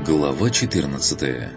Глава 14.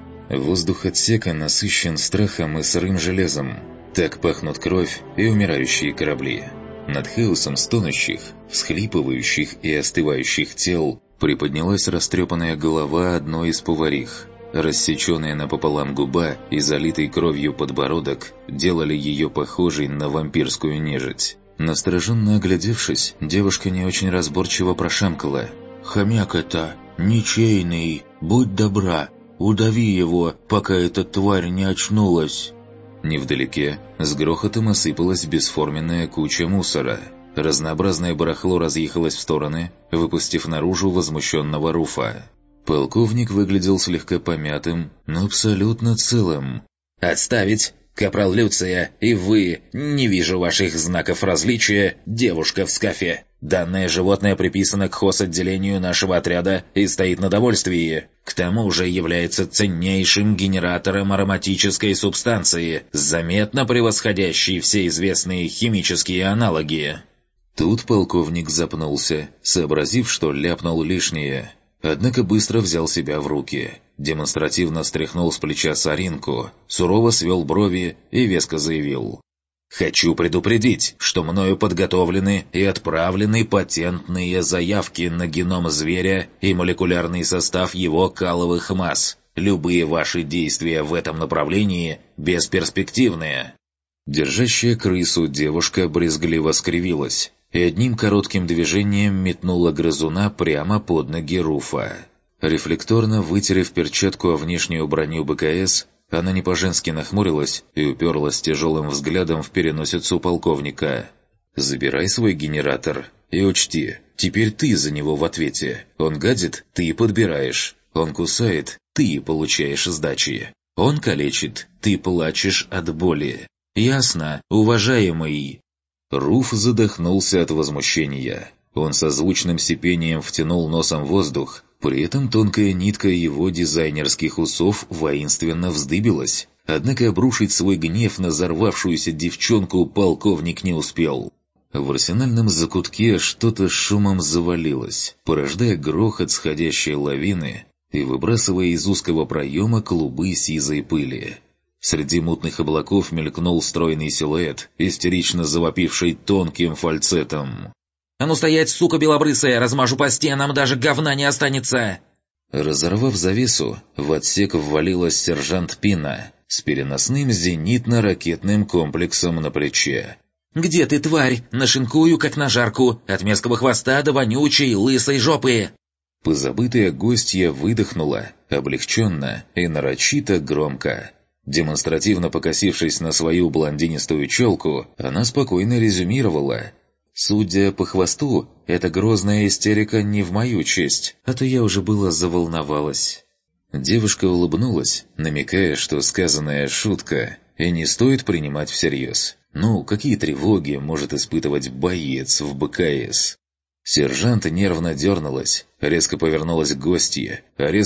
Воздух отсека насыщен страхом и сырым железом. Так пахнут кровь и умирающие корабли. Над хаосом стонущих, всхлипывающих и остывающих тел приподнялась растрепанная голова одной из поварих. Рассеченная напополам губа и залитый кровью подбородок делали ее похожей на вампирскую нежить. Настороженно оглядевшись, девушка не очень разборчиво прошамкала: «Хомяк это, ничейный, будь добра, удави его, пока эта тварь не очнулась». Невдалеке с грохотом осыпалась бесформенная куча мусора. Разнообразное барахло разъехалось в стороны, выпустив наружу возмущенного Руфа. Полковник выглядел слегка помятым, но абсолютно целым. «Отставить! Капрал Люция, и вы, не вижу ваших знаков различия, девушка в скафе. Данное животное приписано к хозотделению нашего отряда и стоит на довольствии. К тому же является ценнейшим генератором ароматической субстанции, заметно превосходящей все известные химические аналоги». Тут полковник запнулся, сообразив, что ляпнул лишнее. Однако быстро взял себя в руки, демонстративно стряхнул с плеча соринку, сурово свел брови и веско заявил: «Хочу предупредить, что мною подготовлены и отправлены патентные заявки на геном зверя и молекулярный состав его каловых масс. Любые ваши действия в этом направлении бесперспективные». Держащая крысу девушка брезгливо скривилась и одним коротким движением метнула грызуна прямо под ноги Руфа. Рефлекторно вытерев перчатку о внешнюю броню БКС, она не по-женски нахмурилась и уперлась тяжелым взглядом в переносицу полковника. «Забирай свой генератор и учти, теперь ты за него в ответе. Он гадит, ты подбираешь. Он кусает, ты получаешь сдачи. Он калечит, ты плачешь от боли. Ясно, уважаемый?» Руф задохнулся от возмущения. Он со звучным сипением втянул носом воздух, при этом тонкая нитка его дизайнерских усов воинственно вздыбилась. Однако обрушить свой гнев на взорвавшуюся девчонку полковник не успел. В арсенальном закутке что-то шумом завалилось, порождая грохот сходящей лавины и выбрасывая из узкого проема клубы сизой пыли. Среди мутных облаков мелькнул стройный силуэт, истерично завопивший тонким фальцетом: «А ну стоять, сука белобрысая, размажу по стенам, даже говна не останется!» Разорвав завесу, в отсек ввалилась сержант Пина с переносным зенитно-ракетным комплексом на плече. «Где ты, тварь? Нашинкую, как на жарку, от мерзкого хвоста до вонючей лысой жопы!» Позабытая гостья выдохнула, облегченно и нарочито громко. Демонстративно покосившись на свою блондинистую челку, она спокойно резюмировала: «Судя по хвосту, эта грозная истерика не в мою честь, а то я уже было заволновалась». Девушка улыбнулась, намекая, что сказанная шутка, и не стоит принимать всерьез. Ну, какие тревоги может испытывать боец в БКС? Сержант нервно дернулась, резко повернулась к гостье,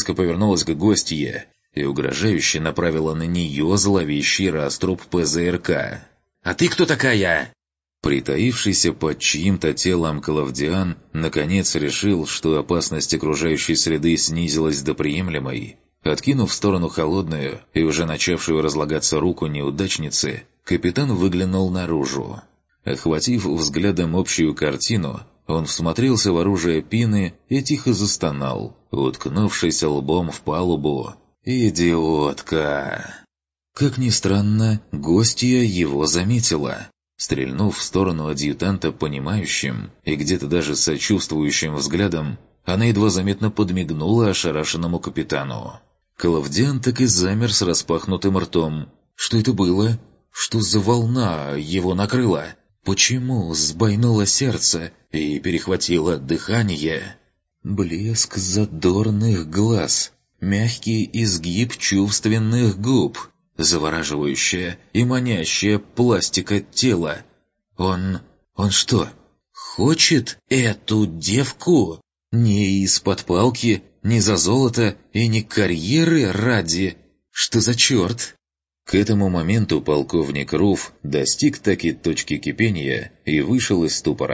и угрожающе направила на нее зловещий раструб ПЗРК. «А ты кто такая?» Притаившийся под чьим-то телом Клавдиан наконец решил, что опасность окружающей среды снизилась до приемлемой. Откинув в сторону холодную и уже начавшую разлагаться руку неудачницы, капитан выглянул наружу. Охватив взглядом общую картину, он всмотрелся в оружие Пины и тихо застонал, уткнувшись лбом в палубу. «Идиотка!» Как ни странно, гостья его заметила. Стрельнув в сторону адъютанта понимающим и где-то даже сочувствующим взглядом, она едва заметно подмигнула ошарашенному капитану. Клавдиан так и замер с распахнутым ртом. Что это было? Что за волна его накрыла? Почему сбойнуло сердце и перехватило дыхание? Блеск задорных глаз, мягкий изгиб чувственных губ, завораживающая и манящая пластика тела. Он что, хочет эту девку? Не из-под палки, не за золото и не карьеры ради. Что за черт? К этому моменту полковник Руф достиг таки точки кипения и вышел из ступора.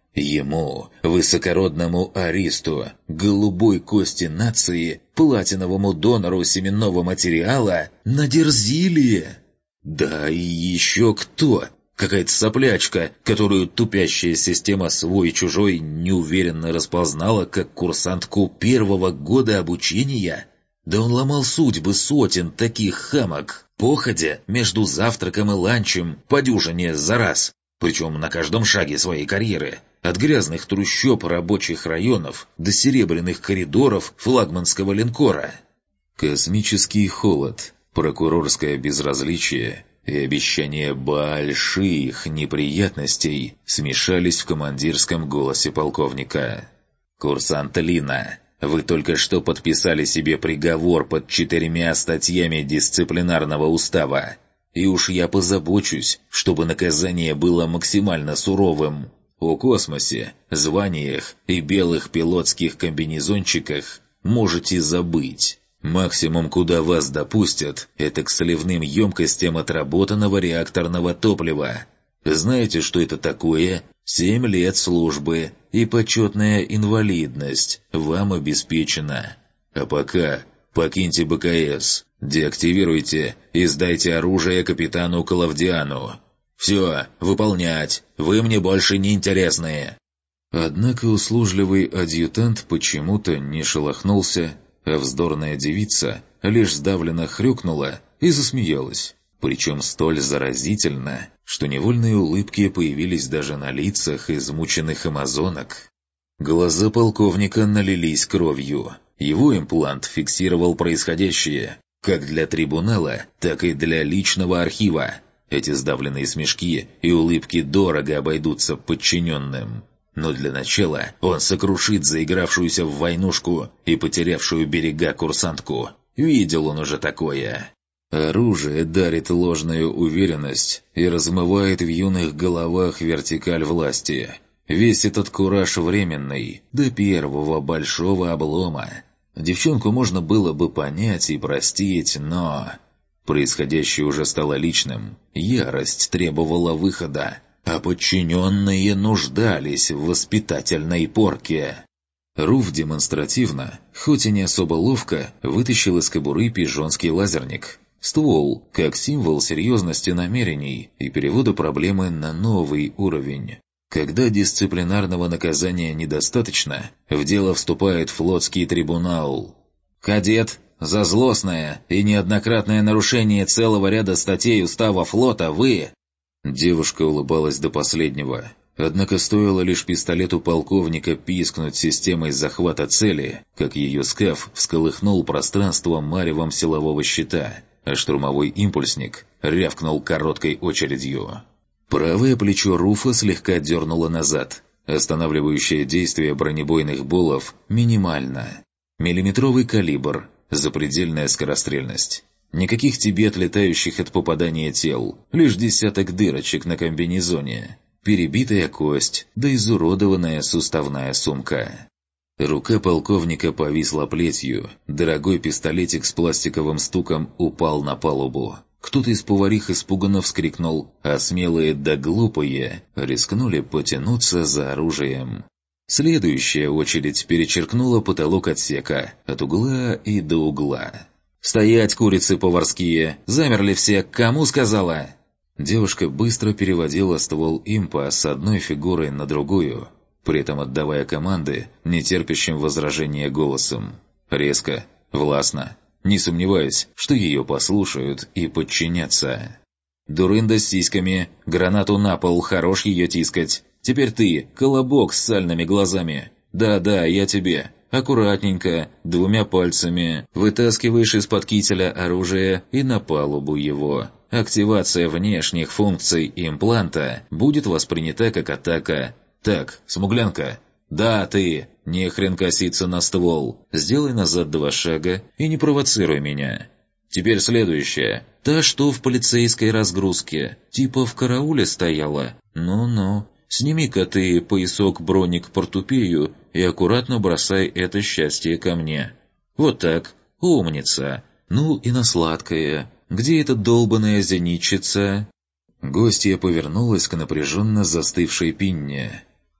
Ему, высокородному аристу, голубой кости нации, платиновому донору семенного материала, надерзили. Да и еще кто? Какая-то соплячка, которую тупящая система свой-чужой неуверенно распознала как курсантку первого года обучения? Да он ломал судьбы сотен таких хамок, походя между завтраком и ланчем по дюжине за раз, причем на каждом шаге своей карьеры. От грязных трущоб рабочих районов до серебряных коридоров флагманского линкора. Космический холод, прокурорское безразличие и обещание больших неприятностей смешались в командирском голосе полковника. «Курсант Лина, вы только что подписали себе приговор под 4 статьями дисциплинарного устава, и уж я позабочусь, чтобы наказание было максимально суровым. О космосе, званиях и белых пилотских комбинезончиках можете забыть. Максимум, куда вас допустят, это к сливным емкостям отработанного реакторного топлива. Знаете, что это такое? 7 лет службы и почетная инвалидность вам обеспечена. А пока покиньте БКС, деактивируйте и сдайте оружие капитану Клавдиану. «Все, выполнять! Вы мне больше не интересны!» Однако услужливый адъютант почему-то не шелохнулся, а вздорная девица лишь сдавленно хрюкнула и засмеялась. Причем столь заразительно, что невольные улыбки появились даже на лицах измученных амазонок. Глаза полковника налились кровью. Его имплант фиксировал происходящее, как для трибунала, так и для личного архива. Эти сдавленные смешки и улыбки дорого обойдутся подчиненным. Но для начала он сокрушит заигравшуюся в войнушку и потерявшую берега курсантку. Видел он уже такое. Оружие дарит ложную уверенность и размывает в юных головах вертикаль власти. Весь этот кураж временный, до первого большого облома. Девчонку можно было бы понять и простить, но... Происходящее уже стало личным. Ярость требовала выхода, а подчиненные нуждались в воспитательной порке. Руф демонстративно, хоть и не особо ловко, вытащил из кобуры пижонский лазерник. Ствол, как символ серьезности намерений и перевода проблемы на новый уровень. Когда дисциплинарного наказания недостаточно, в дело вступает флотский трибунал. «Кадет, за злостное и неоднократное нарушение целого ряда статей устава флота вы...» Девушка улыбалась до последнего. Однако стоило лишь пистолету полковника пискнуть системой захвата цели, как ее скаф всколыхнул пространство маревом силового щита, а штурмовой импульсник рявкнул короткой очередью. Правое плечо Руфа слегка дернуло назад. Останавливающее действие бронебойных болов минимально. Миллиметровый калибр, запредельная скорострельность. Никаких тебе отлетающих от попадания тел, лишь десяток дырочек на комбинезоне. Перебитая кость, да изуродованная суставная сумка. Рука полковника повисла плетью, дорогой пистолетик с пластиковым стуком упал на палубу. Кто-то из поварих испуганно вскрикнул, а смелые да глупые рискнули потянуться за оружием. Следующая очередь перечеркнула потолок отсека от угла и до угла. «Стоять, курицы поварские! Замерли все! Кому сказала?» Девушка быстро переводила ствол импа с одной фигурой на другую, при этом отдавая команды нетерпящим возражения голосом. Резко, властно, не сомневаясь, что ее послушают и подчинятся. «Дурында с сиськами, гранату на пол, хорош ее тискать. Теперь ты, колобок с сальными глазами. Да-да, я тебе. Аккуратненько, 2 пальцами, вытаскиваешь из-под кителя оружие и на палубу его. Активация внешних функций импланта будет воспринята как атака. Так, смуглянка. Да, ты, не хрен коситься на ствол. Сделай назад 2 шага и не провоцируй меня. Теперь следующее. Та, что в полицейской разгрузке. Типа в карауле стояла. Ну-ну. Сними-ка ты поясок-броник портупею и аккуратно бросай это счастье ко мне. Вот так. Умница. Ну и на сладкое. Где эта долбаная зенитчица?» Гостья повернулась к напряженно застывшей Пинне.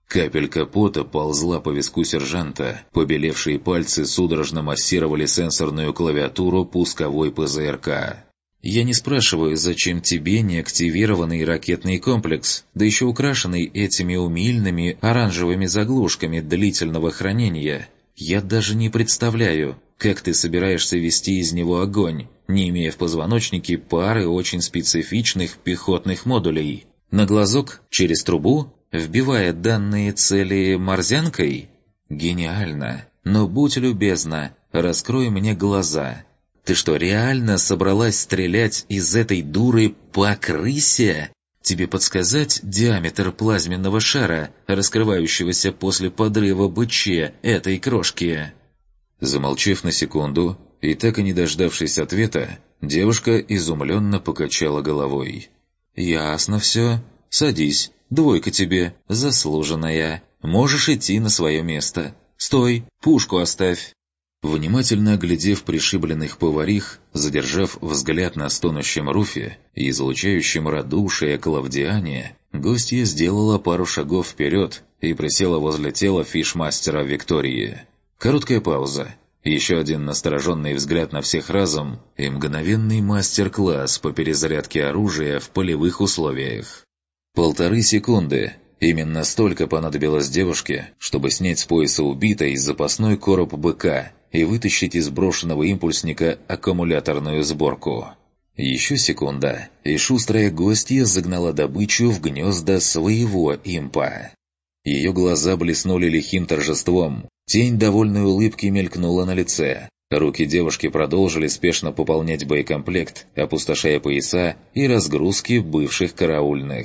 Капелька пота ползла по виску сержанта, побелевшие пальцы судорожно массировали сенсорную клавиатуру пусковой ПЗРК. «Я не спрашиваю, зачем тебе неактивированный ракетный комплекс, да еще украшенный этими умильными оранжевыми заглушками длительного хранения. Я даже не представляю, как ты собираешься вести из него огонь, не имея в позвоночнике пары очень специфичных пехотных модулей. На глазок, через трубу, вбивая данные цели морзянкой? Гениально. Но будь любезна, раскрой мне глаза. Ты что, реально собралась стрелять из этой дуры по крысе? Тебе подсказать диаметр плазменного шара, раскрывающегося после подрыва БЧ этой крошки?» Замолчав на секунду и так и не дождавшись ответа, девушка изумленно покачала головой. «Ясно все. Садись. Двойка тебе, заслуженная. Можешь идти на свое место. Стой, пушку оставь». Внимательно оглядев пришибленных поварих, задержав взгляд на стонущем Руфе и излучающем радушие Клавдиане, гостья сделала пару шагов вперед и присела возле тела фишмастера Виктории. Короткая пауза, еще один настороженный взгляд на всех разом и мгновенный мастер-класс по перезарядке оружия в полевых условиях. 1,5 секунды. Именно столько понадобилось девушке, чтобы снять с пояса убитой запасной короб БК и вытащить из брошенного импульсника аккумуляторную сборку. Еще секунда, и шустрая гостья загнала добычу в гнезда своего импа. Ее глаза блеснули лихим торжеством, тень довольной улыбки мелькнула на лице. Руки девушки продолжили спешно пополнять боекомплект, опустошая пояса и разгрузки бывших караульных.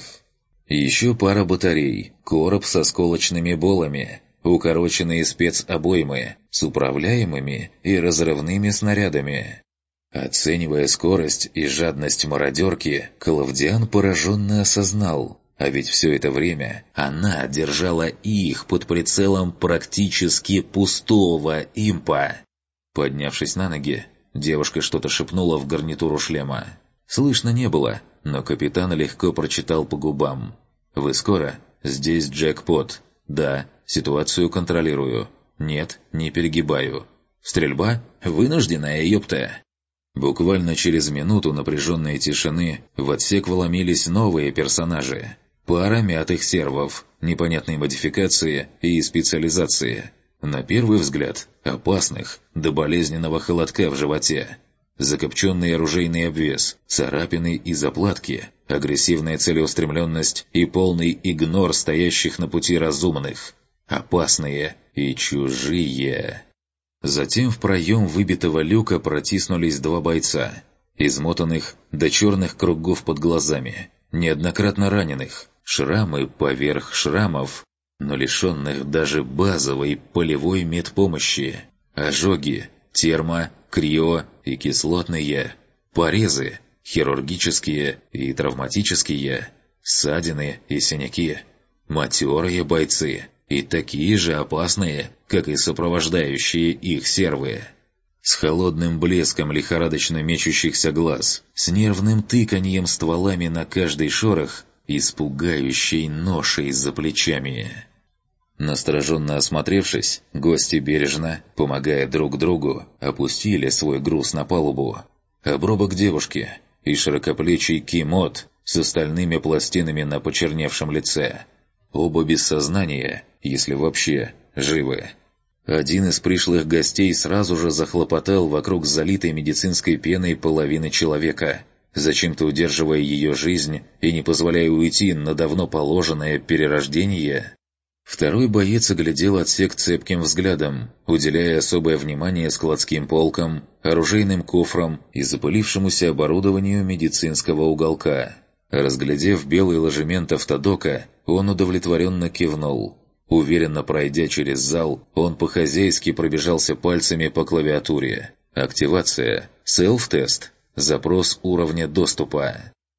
Еще пара батарей, короб со осколочными болами, укороченные спецобоймы с управляемыми и разрывными снарядами. Оценивая скорость и жадность мародерки, Клавдиан пораженно осознал, а ведь все это время она держала их под прицелом практически пустого импа. Поднявшись на ноги, девушка что-то шепнула в гарнитуру шлема. Слышно не было, но капитан легко прочитал по губам. «Вы скоро? Здесь джекпот. Да, ситуацию контролирую. Нет, не перегибаю. Стрельба? Вынужденная, ёпта!» Буквально через минуту напряженной тишины в отсек вломились новые персонажи. Пара мятых сервов, непонятной модификации и специализации. На первый взгляд, опасных, до болезненного холодка в животе. Закопченный оружейный обвес, царапины и заплатки, агрессивная целеустремленность и полный игнор стоящих на пути разумных. Опасные и чужие. Затем в проем выбитого люка протиснулись 2 бойца, измотанных до черных кругов под глазами, неоднократно раненых, шрамы поверх шрамов, но лишенных даже базовой полевой медпомощи, ожоги, термо, крио и кислотные, порезы, хирургические и травматические, ссадины и синяки, матерые бойцы и такие же опасные, как и сопровождающие их сервы. С холодным блеском лихорадочно мечущихся глаз, с нервным тыканьем стволами на каждый шорох и с пугающей ношей за плечами. Настороженно осмотревшись, гости бережно, помогая друг другу, опустили свой груз на палубу. Обрубок девушки и широкоплечий кимот с остальными пластинами на почерневшем лице. Оба без сознания, если вообще живы. Один из пришлых гостей сразу же захлопотал вокруг залитой медицинской пеной половины человека, зачем-то удерживая ее жизнь и не позволяя уйти на давно положенное перерождение. Второй боец оглядел отсек цепким взглядом, уделяя особое внимание складским полкам, оружейным кофрам и запылившемуся оборудованию медицинского уголка. Разглядев белый ложемент автодока, он удовлетворенно кивнул. Уверенно пройдя через зал, он по-хозяйски пробежался пальцами по клавиатуре. Активация, селф-тест, запрос уровня доступа.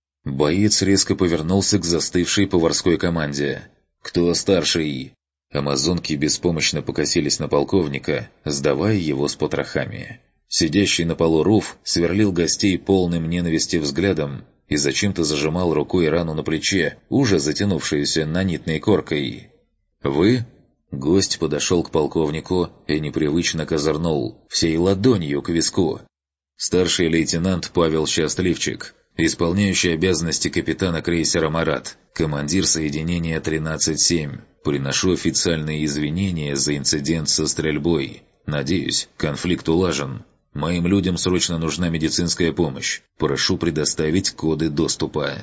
Боец резко повернулся к застывшей поварской команде. «Кто старший?» Амазонки беспомощно покосились на полковника, сдавая его с потрохами. Сидящий на полу Руф сверлил гостей полным ненависти взглядом и зачем-то зажимал рукой рану на плече, уже затянувшуюся нанитной коркой. «Вы?» Гость подошел к полковнику и непривычно козырнул, всей ладонью к виску. «Старший лейтенант Павел Счастливчик, исполняющий обязанности капитана крейсера «Марат», командир соединения 13-7. Приношу официальные извинения за инцидент со стрельбой. Надеюсь, конфликт улажен. Моим людям срочно нужна медицинская помощь. Прошу предоставить коды доступа».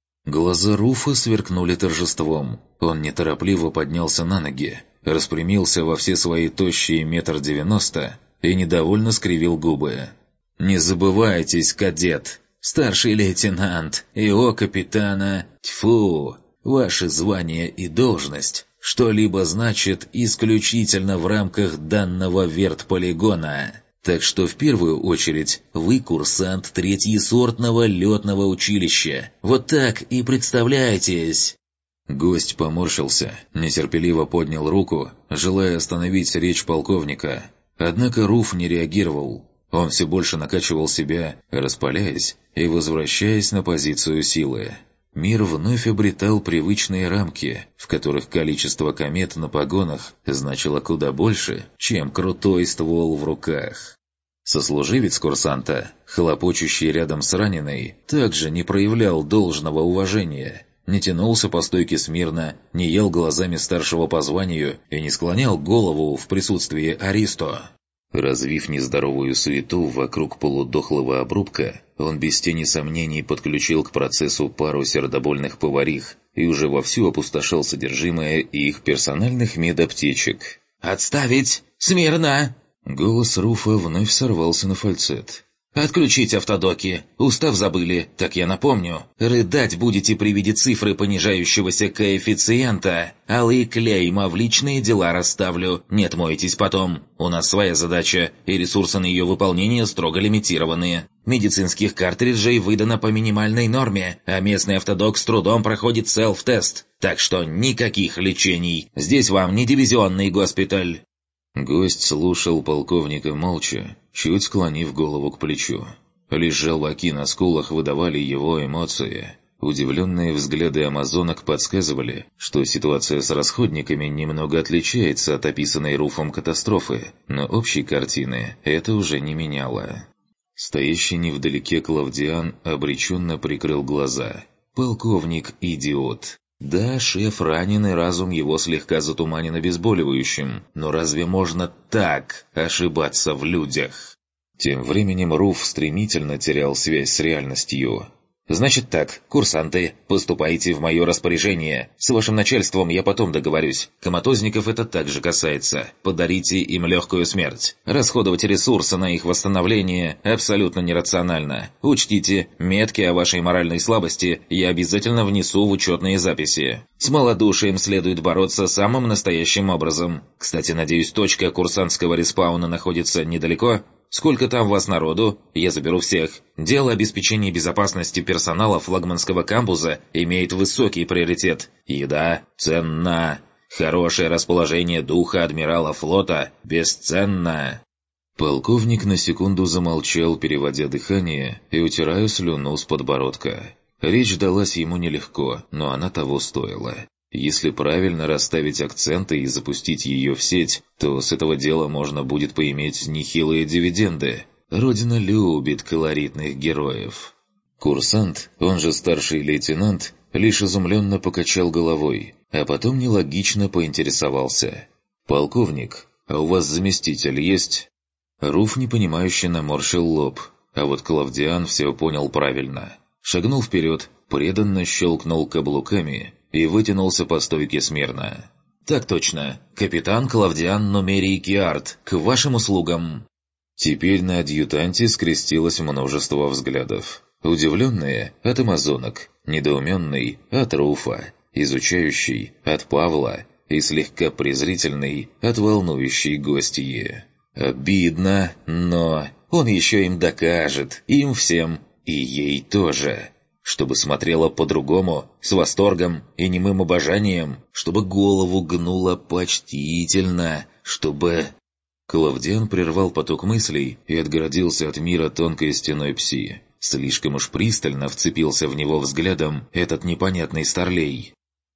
Глаза Руфа сверкнули торжеством. Он неторопливо поднялся на ноги, распрямился во все свои тощие 1,90 м и недовольно скривил губы. «Не забывайтесь, кадет! Старший лейтенант, ИО капитана, тьфу! Ваше звание и должность что-либо значит исключительно в рамках данного вертполигона. Так что в первую очередь вы курсант третьесортного летного училища. Вот так и представляйтесь!» Гость поморщился, нетерпеливо поднял руку, желая остановить речь полковника. Однако Руф не реагировал. Он все больше накачивал себя, распаляясь и возвращаясь на позицию силы. Мир вновь обретал привычные рамки, в которых количество комет на погонах значило куда больше, чем крутой ствол в руках. Сослуживец курсанта, хлопочущий рядом с раненой, также не проявлял должного уважения, не тянулся по стойке смирно, не ел глазами старшего по званию и не склонял голову в присутствии Аристо. Развив нездоровую суету вокруг полудохлого обрубка, он без тени сомнений подключил к процессу пару сердобольных поварих и уже вовсю опустошал содержимое их персональных медаптечек. «Отставить! Смирно!» Голос Руфа вновь сорвался на фальцет. «Отключить автодоки! Устав забыли, так я напомню. Рыдать будете при виде цифры понижающегося коэффициента. Алые клейма в личные дела расставлю. Не отмоетесь потом. У нас своя задача, и ресурсы на ее выполнение строго лимитированы. Медицинских картриджей выдано по минимальной норме, а местный автодок с трудом проходит селф-тест. Так что никаких лечений. Здесь вам не дивизионный госпиталь». Гость слушал полковника молча, чуть склонив голову к плечу. Лишь желваки на скулах выдавали его эмоции. Удивленные взгляды амазонок подсказывали, что ситуация с расходниками немного отличается от описанной Руфом катастрофы, но общей картины это уже не меняло. Стоящий невдалеке Клавдиан обреченно прикрыл глаза. Полковник – идиот. Да, шеф ранен, и разум его слегка затуманен обезболивающим, но разве можно так ошибаться в людях? Тем временем Руф стремительно терял связь с реальностью. «Значит так, курсанты, поступайте в мое распоряжение. С вашим начальством я потом договорюсь. Коматозников это также касается. Подарите им легкую смерть. Расходовать ресурсы на их восстановление абсолютно нерационально. Учтите, метки о вашей моральной слабости я обязательно внесу в учетные записи. С малодушием следует бороться самым настоящим образом. Кстати, надеюсь, точка курсантского респауна находится недалеко? Сколько там вас народу? Я заберу всех. Дело обеспечения безопасности персонала флагманского камбуза имеет высокий приоритет. Еда ценна. Хорошее расположение духа адмирала флота бесценно». Полковник на секунду замолчал, переводя дыхание и утирая слюну с подбородка. Речь далась ему нелегко, но она того стоила. Если правильно расставить акценты и запустить ее в сеть, то с этого дела можно будет поиметь нехилые дивиденды. Родина любит колоритных героев. Курсант, он же старший лейтенант, лишь изумленно покачал головой, а потом нелогично поинтересовался. «Полковник, а у вас заместитель есть?» Руф непонимающе наморщил лоб, а вот Клавдиан все понял правильно. Шагнул вперед, преданно щелкнул каблуками и вытянулся по стойке смирно. «Так точно. Капитан Клавдиан Нумерий Киарт, к вашим услугам!» Теперь на адъютанте скрестилось множество взглядов. Удивленные – от амазонок, недоуменный – от Руфа, изучающий – от Павла и слегка презрительный – от волнующей гостьи. Обидно, но он еще им докажет, им всем, и ей тоже. Чтобы смотрела по-другому, с восторгом и немым обожанием, чтобы голову гнула почтительно, чтобы... Клавдиан прервал поток мыслей и отгородился от мира тонкой стеной пси. Слишком уж пристально вцепился в него взглядом этот непонятный старлей.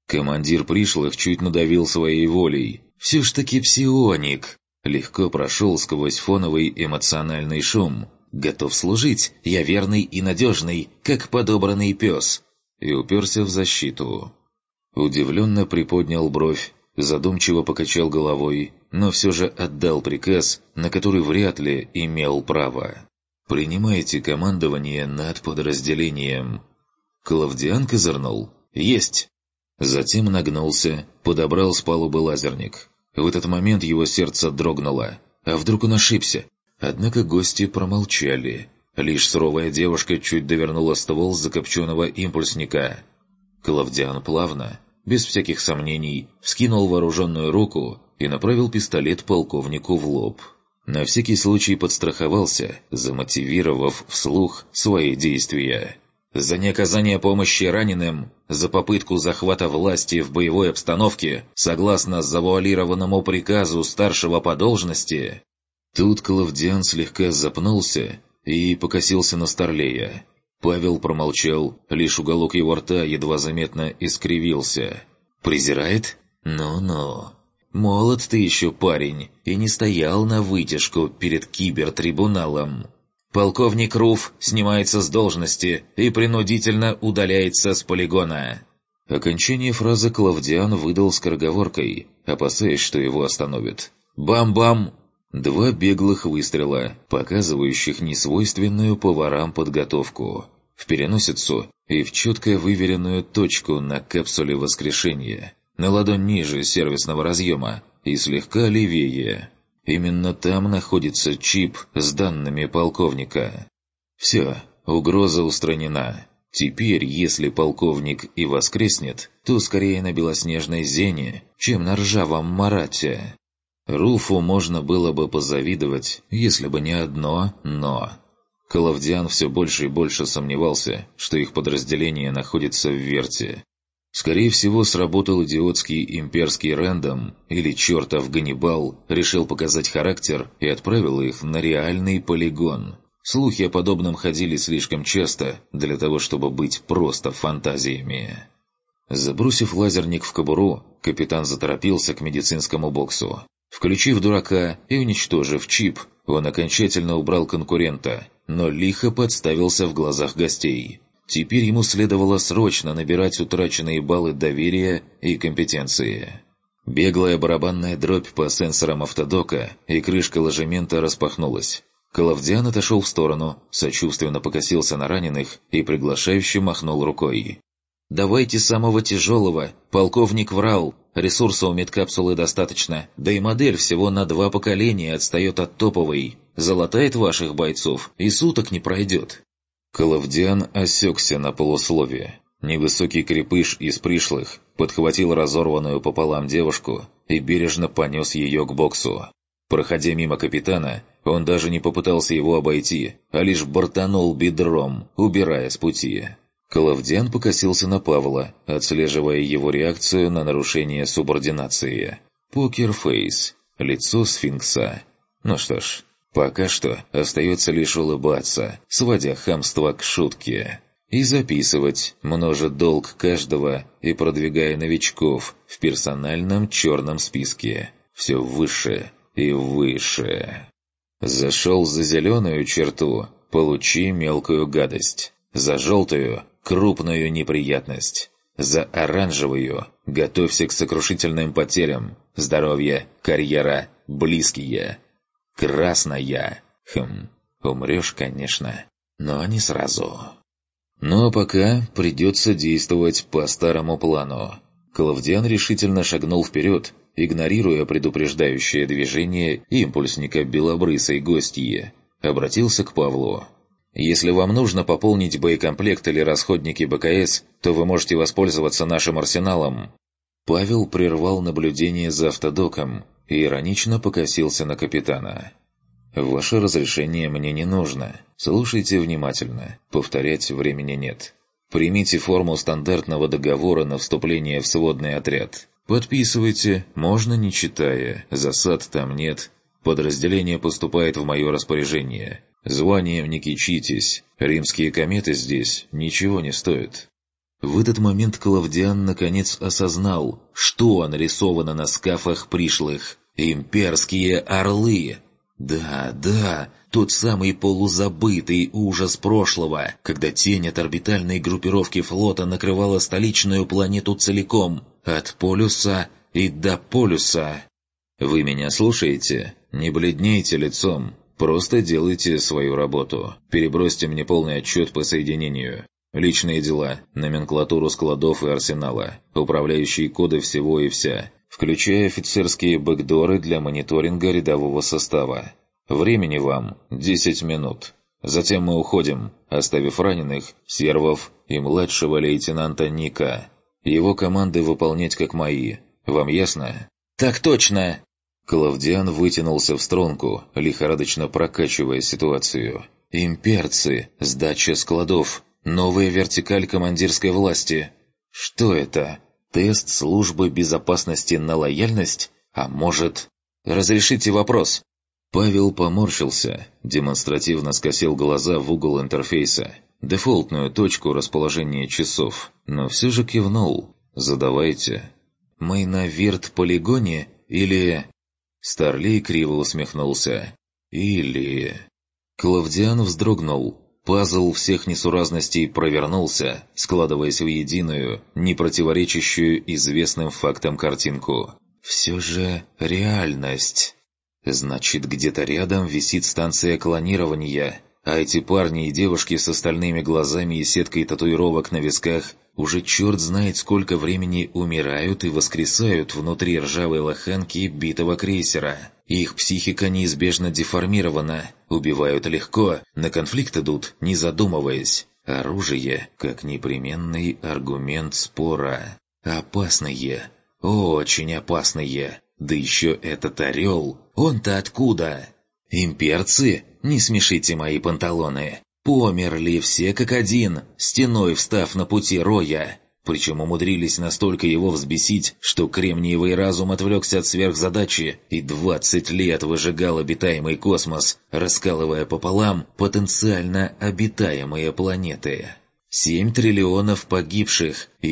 Командир пришлых чуть надавил своей волей. Все ж таки псионик. Легко прошел сквозь фоновый эмоциональный шум. Готов служить, я верный и надежный, как подобранный пес. И уперся в защиту. Удивленно приподнял бровь, задумчиво покачал головой, но все же отдал приказ, на который вряд ли имел право. «Принимайте командование над подразделением». Клавдиан козырнул. «Есть!» Затем нагнулся, подобрал с палубы лазерник. В этот момент его сердце дрогнуло. А вдруг он ошибся? Однако гости промолчали. Лишь суровая девушка чуть довернула ствол закопченного импульсника. Клавдиан плавно, без всяких сомнений, вскинул вооруженную руку и направил пистолет полковнику в лоб. На всякий случай подстраховался, замотивировав вслух свои действия. За неоказание помощи раненым, за попытку захвата власти в боевой обстановке, согласно завуалированному приказу старшего по должности. Тут Клавдиан слегка запнулся и покосился на Старлея. Павел промолчал, лишь уголок его рта едва заметно искривился. «Презирает? Ну-ну. Молод ты еще, парень, и не стоял на вытяжку перед кибертрибуналом. Полковник Руф снимается с должности и принудительно удаляется с полигона». Окончание фразы Клавдиан выдал скороговоркой, опасаясь, что его остановят. «Бам-бам!» Два беглых выстрела, показывающих несвойственную поварам подготовку. В переносицу и в четко выверенную точку на капсуле воскрешения. На ладонь ниже сервисного разъема и слегка левее. Именно там находится чип с данными полковника. Все, угроза устранена. Теперь, если полковник и воскреснет, то скорее на белоснежной Зене, чем на ржавом Марате. Руфу можно было бы позавидовать, если бы не одно «но». Клавдиан все больше и больше сомневался, что их подразделение находится в Верте. Скорее всего, сработал идиотский имперский рэндом, или чертов Ганнибал решил показать характер и отправил их на реальный полигон. Слухи о подобном ходили слишком часто для того, чтобы быть просто фантазиями. Забросив лазерник в кобуру, капитан заторопился к медицинскому боксу. Включив дурака и уничтожив чип, он окончательно убрал конкурента, но лихо подставился в глазах гостей. Теперь ему следовало срочно набирать утраченные баллы доверия и компетенции. Беглая барабанная дробь по сенсорам автодока, и крышка ложемента распахнулась. Клавдиан отошел в сторону, сочувственно покосился на раненых и приглашающе махнул рукой. «Давайте самого тяжелого, полковник врал. Ресурса у медкапсулы достаточно, да и модель всего на 2 поколения отстает от топовой. Залатает ваших бойцов, и суток не пройдет». Клавдиан осекся на полусловие. Невысокий крепыш из пришлых подхватил разорванную пополам девушку и бережно понес ее к боксу. Проходя мимо капитана, он даже не попытался его обойти, а лишь бортанул бедром, убирая с пути. Клавдиан покосился на Павла, отслеживая его реакцию на нарушение субординации. Покерфейс. Лицо сфинкса. Ну что ж, пока что остается лишь улыбаться, сводя хамство к шутке. И записывать, множа долг каждого и продвигая новичков в персональном черном списке. Все выше и выше. Зашел за зеленую черту, получи мелкую гадость. За желтую – крупную неприятность. За оранжевую – готовься к сокрушительным потерям. Здоровье, карьера, близкие. Красная. Умрешь, конечно, но не сразу. Но пока придется действовать по старому плану. Клавдиан решительно шагнул вперед, игнорируя предупреждающее движение импульсника белобрысой гостьи. Обратился к Павлу. «Если вам нужно пополнить боекомплект или расходники БКС, то вы можете воспользоваться нашим арсеналом». Павел прервал наблюдение за автодоком и иронично покосился на капитана. «Ваше разрешение мне не нужно. Слушайте внимательно. Повторять времени нет. Примите форму стандартного договора на вступление в сводный отряд. Подписывайте, можно не читая, засад там нет. Подразделение поступает в мое распоряжение. Званием не кичитесь, римские кометы здесь ничего не стоят». В этот момент Клавдиан наконец осознал, что нарисовано на скафах пришлых. Имперские орлы! Да, тот самый полузабытый ужас прошлого, когда тень от орбитальной группировки флота накрывала столичную планету целиком, от полюса и до полюса. Вы меня слушаете? Не бледнейте лицом. Просто делайте свою работу. Перебросьте мне полный отчет по соединению. Личные дела, номенклатуру складов и арсенала, управляющие коды всего и вся, включая офицерские бэкдоры для мониторинга рядового состава. Времени вам 10 минут. Затем мы уходим, оставив раненых, сервов и младшего лейтенанта Ника. Его команды выполнять как мои. Вам ясно? «Так точно!» Клавдиан вытянулся в струнку, лихорадочно прокачивая ситуацию. «Имперцы, сдача складов, новая вертикаль командирской власти. Что это? Тест службы безопасности на лояльность? А может...» «Разрешите вопрос?» Павел поморщился, демонстративно скосил глаза в угол интерфейса, дефолтную точку расположения часов, но все же кивнул. «Задавайте». «Мы на вирт-полигоне или...» Старлей криво усмехнулся. «Или...» Клавдиан вздрогнул. Пазл всех несуразностей провернулся, складываясь в единую, не противоречащую известным фактам картинку. «Все же реальность...» Значит, где-то рядом висит станция клонирования, а эти парни и девушки с остальными глазами и сеткой татуировок на висках уже черт знает сколько времени умирают и воскресают внутри ржавой лоханки битого крейсера. Их психика неизбежно деформирована, убивают легко, на конфликт идут, не задумываясь. Оружие как непременный аргумент спора. Опасные, очень опасные. Да еще этот орел, он-то откуда? Имперцы, не смешите мои панталоны. Померли все как один, стеной встав на пути Роя. Причем умудрились настолько его взбесить, что кремниевый разум отвлекся от сверхзадачи и 20 лет выжигал обитаемый космос, раскалывая пополам потенциально обитаемые планеты. 7 триллионов погибших и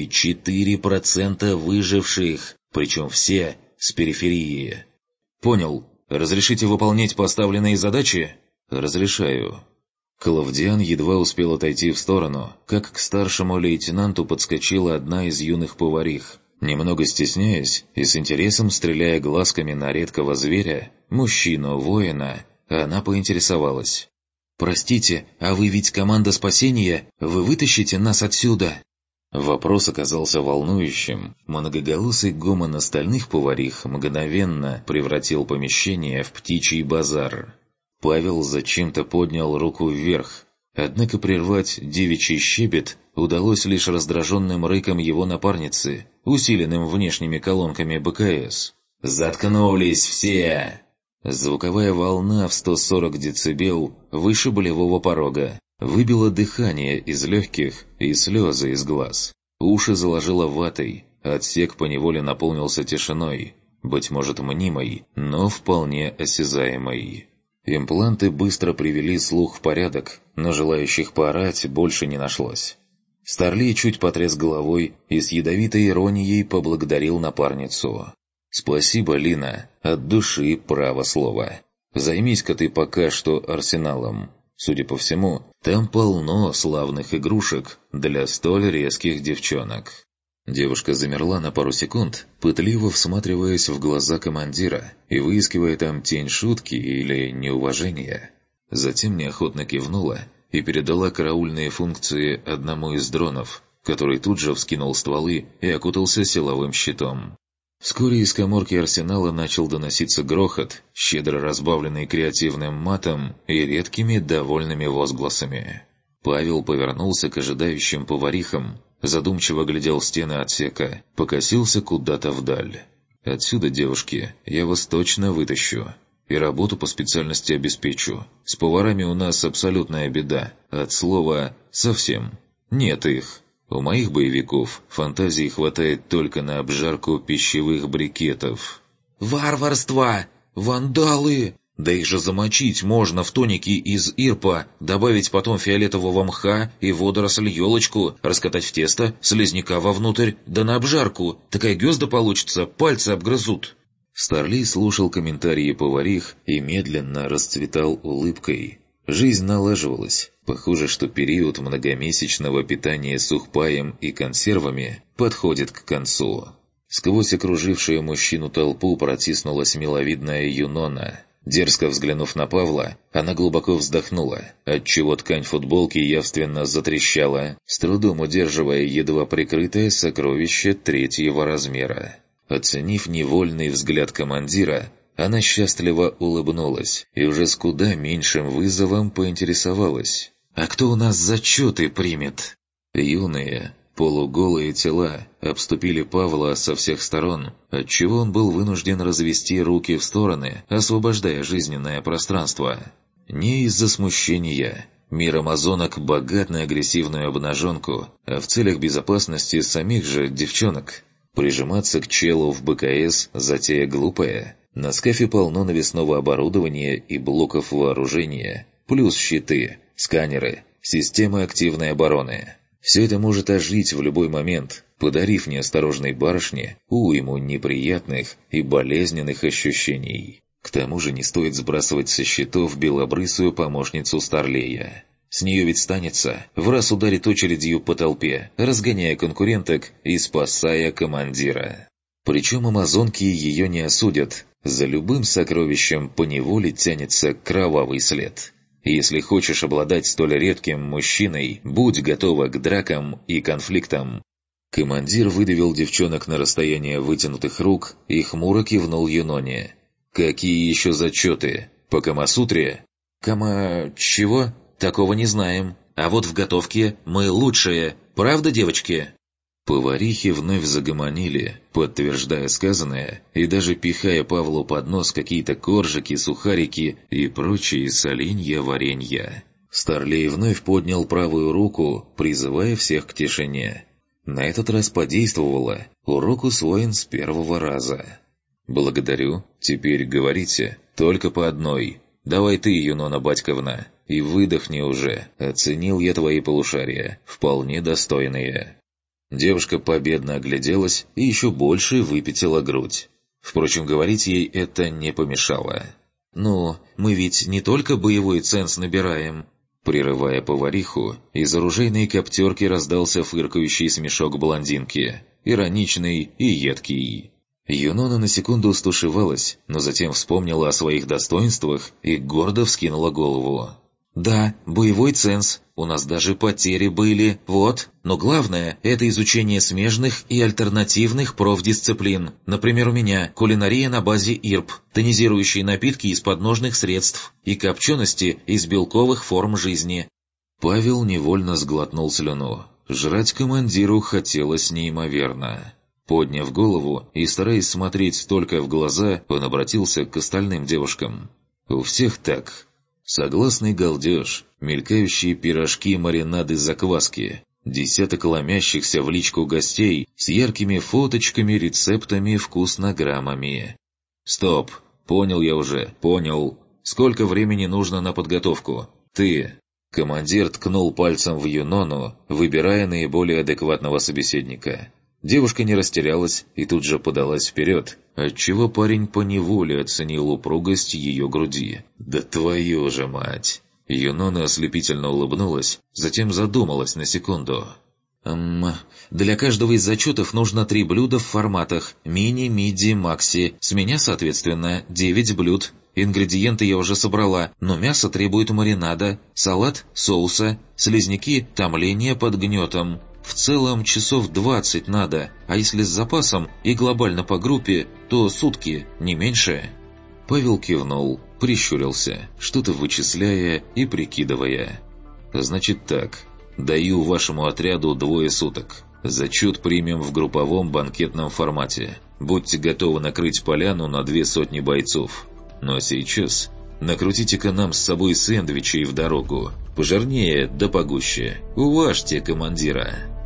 4% выживших, причем все с периферии. «Понял. Разрешите выполнять поставленные задачи?» «Разрешаю». Клавдиан едва успел отойти в сторону, как к старшему лейтенанту подскочила одна из юных поварих. Немного стесняясь и с интересом стреляя глазками на редкого зверя, мужчину-воина, она поинтересовалась. «Простите, а вы ведь команда спасения? Вы вытащите нас отсюда?» Вопрос оказался волнующим. Многоголосый гомон остальных поварих мгновенно превратил помещение в птичий базар. Павел зачем-то поднял руку вверх, однако прервать девичий щебет удалось лишь раздраженным рыком его напарницы, усиленным внешними колонками БКС. «Заткнулись все!» Звуковая волна в 140 децибел выше болевого порога выбила дыхание из легких и слезы из глаз. Уши заложило ватой, отсек поневоле наполнился тишиной, быть может мнимой, но вполне осязаемой. Импланты быстро привели слух в порядок, но желающих поорать больше не нашлось. Старлей чуть потряс головой и с ядовитой иронией поблагодарил напарницу. «Спасибо, Лина, от души право слово. Займись-ка ты пока что арсеналом. Судя по всему, там полно славных игрушек для столь резких девчонок». Девушка замерла на пару секунд, пытливо всматриваясь в глаза командира и выискивая там тень шутки или неуважения. Затем неохотно кивнула и передала караульные функции одному из дронов, который тут же вскинул стволы и окутался силовым щитом. Вскоре из каморки арсенала начал доноситься грохот, щедро разбавленный креативным матом и редкими довольными возгласами. Павел повернулся к ожидающим поварихам, задумчиво глядел стены отсека, покосился куда-то вдаль. «Отсюда, девушки, я вас точно вытащу. И работу по специальности обеспечу. С поварами у нас абсолютная беда. От слова «совсем». Нет их. У моих боевиков фантазии хватает только на обжарку пищевых брикетов». «Варварство! Вандалы! Да их же замочить можно в тонике из ирпа, добавить потом фиолетового мха и водоросль-елочку, раскатать в тесто, слизняка вовнутрь, да на обжарку. Такая гёзда получится, пальцы обгрызут». Старлей слушал комментарии поварих и медленно расцветал улыбкой. Жизнь налаживалась. Похоже, что период многомесячного питания сухпаем и консервами подходит к концу. Сквозь окружившую мужчину толпу протиснулась миловидная Юнона. Дерзко взглянув на Павла, она глубоко вздохнула, отчего ткань футболки явственно затрещала, с трудом удерживая едва прикрытое сокровище 3-го размера. Оценив невольный взгляд командира, она счастливо улыбнулась и уже с куда меньшим вызовом поинтересовалась. «А кто у нас зачеты примет?» Юные, полуголые тела обступили Павла со всех сторон, отчего он был вынужден развести руки в стороны, освобождая жизненное пространство. Не из-за смущения. Мир амазонок богат на агрессивную обнаженку, а в целях безопасности самих же девчонок. Прижиматься к челу в БКС – затея глупая. На скафе полно навесного оборудования и блоков вооружения, плюс щиты, сканеры, системы активной обороны. Все это может ожить в любой момент, подарив неосторожной барышне уйму неприятных и болезненных ощущений. К тому же не стоит сбрасывать со счетов белобрысую помощницу Старлея. С нее ведь станется, в раз ударит очередью по толпе, разгоняя конкуренток и спасая командира. Причем амазонки ее не осудят, за любым сокровищем поневоле тянется кровавый след. Если хочешь обладать столь редким мужчиной, будь готова к дракам и конфликтам. Командир выдавил девчонок на расстояние вытянутых рук и хмуро кивнул Юноне. «Какие еще зачеты? По Камасутре?» Чего? Такого не знаем. А вот в готовке мы лучшие. Правда, девочки?» Поварихи вновь загомонили, подтверждая сказанное и даже пихая Павлу под нос какие-то коржики, сухарики и прочие соленья-варенья. Старлей вновь поднял правую руку, призывая всех к тишине. На этот раз подействовало, урок усвоен с первого раза. «Благодарю, теперь говорите, только по одной. Давай ты, Юнона Батьковна, и выдохни уже, оценил я твои полушария, вполне достойные». Девушка победно огляделась и еще больше выпятила грудь. Впрочем, говорить ей это не помешало. «Ну, мы ведь не только боевой ценз набираем». Прерывая повариху, из оружейной коптерки раздался фыркающий смешок блондинки, ироничный и едкий. Юнона на секунду стушевалась, но затем вспомнила о своих достоинствах и гордо вскинула голову. «Да, боевой ценз. У нас даже потери были, вот. Но главное – это изучение смежных и альтернативных профдисциплин. Например, у меня кулинария на базе ИРП, тонизирующие напитки из подножных средств и копчености из белковых форм жизни». Павел невольно сглотнул слюну. Жрать командиру хотелось неимоверно. Подняв голову и стараясь смотреть только в глаза, он обратился к остальным девушкам. «У всех так». Согласный галдеж, мелькающие пирожки, маринады, закваски, десяток ломящихся в личку гостей с яркими фоточками, рецептами, вкуснограммами. «Стоп! Понял я уже, понял. Сколько времени нужно на подготовку? Ты!» Командир ткнул пальцем в Юнону, выбирая наиболее адекватного собеседника. Девушка не растерялась и тут же подалась вперед, отчего парень поневоле оценил упругость ее груди. «Да твою же мать!» Юнона ослепительно улыбнулась, затем задумалась на секунду. Для каждого из зачетов нужно 3 блюда в форматах мини, миди, макси. С меня, соответственно, 9 блюд. Ингредиенты я уже собрала, но мясо требует маринада, салат – соуса, слизняки – томления под гнетом. В целом часов 20 надо, а если с запасом и глобально по группе, то сутки, не меньше». Павел кивнул, прищурился, что-то вычисляя и прикидывая. «Значит так, даю вашему отряду 2 суток. Зачет примем в групповом банкетном формате. Будьте готовы накрыть поляну на 200 бойцов. Ну а сейчас накрутите-ка нам с собой сэндвичей в дорогу. Пожирнее да погуще. Уважьте командира».